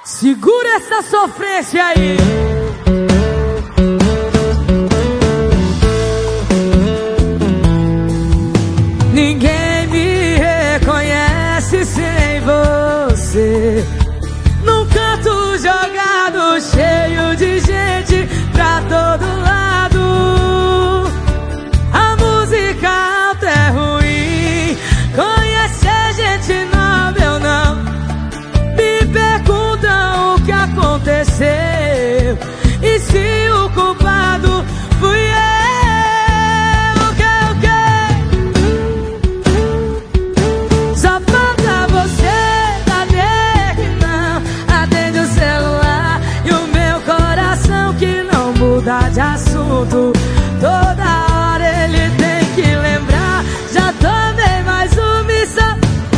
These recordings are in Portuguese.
Segura essa sofrência aí. Ninguém me reconhece sem você. Num canto jogado, cheio de gente pra todo lado. A música alta é ruim, conhecer gente nova eu não. Me perguntam o que aconteceu e se o culpado fui eu. Só falta você, cadê que não atende o celular? E o meu coração que não muda de assunto. Toda hora ele tem que lembrar. Já tomei mais uma missão.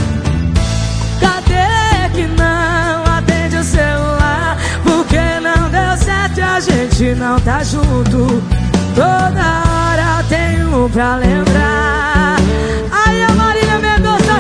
Cadê que não atende o celular? Porque não deu certo e a gente não tá junto. Toda hora tem um pra lembrar. Aí a Marília Mendonça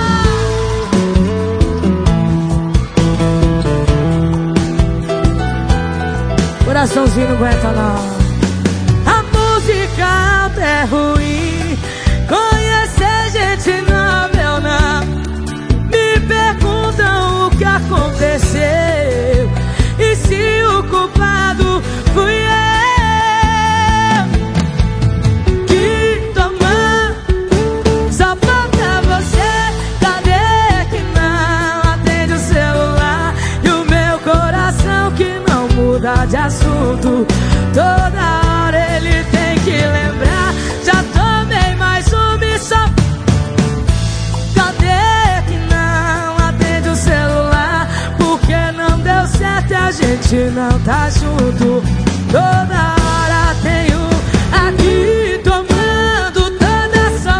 coraçãozinho não aguenta não. A música alta é ruim, conhecer gente nova eu não. Me perguntam o que aconteceu e se o culpado fui eu. Que tomar, só falta você. Cadê que não atende o celular? E o meu coração que não muda de assunto. Toda hora ele tem que lembrar. Já tomei mais uma missão. Cadê que não atende o celular? Porque não deu certo e a gente não tá junto. Toda hora tem um aqui tomando toda essa.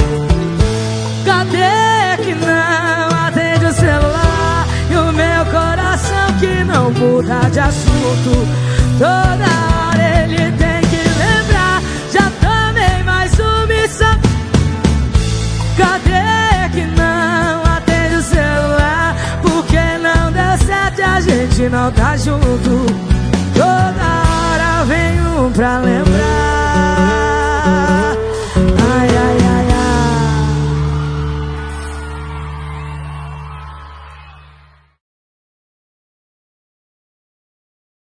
Cadê que não atende o celular? E o meu coração que não muda de assunto. Toda hora ele tem que lembrar. Já tomei mais uma missão. Cadê que não atende o celular? Porque não deu certo e a gente não tá junto. Toda hora vem um pra lembrar.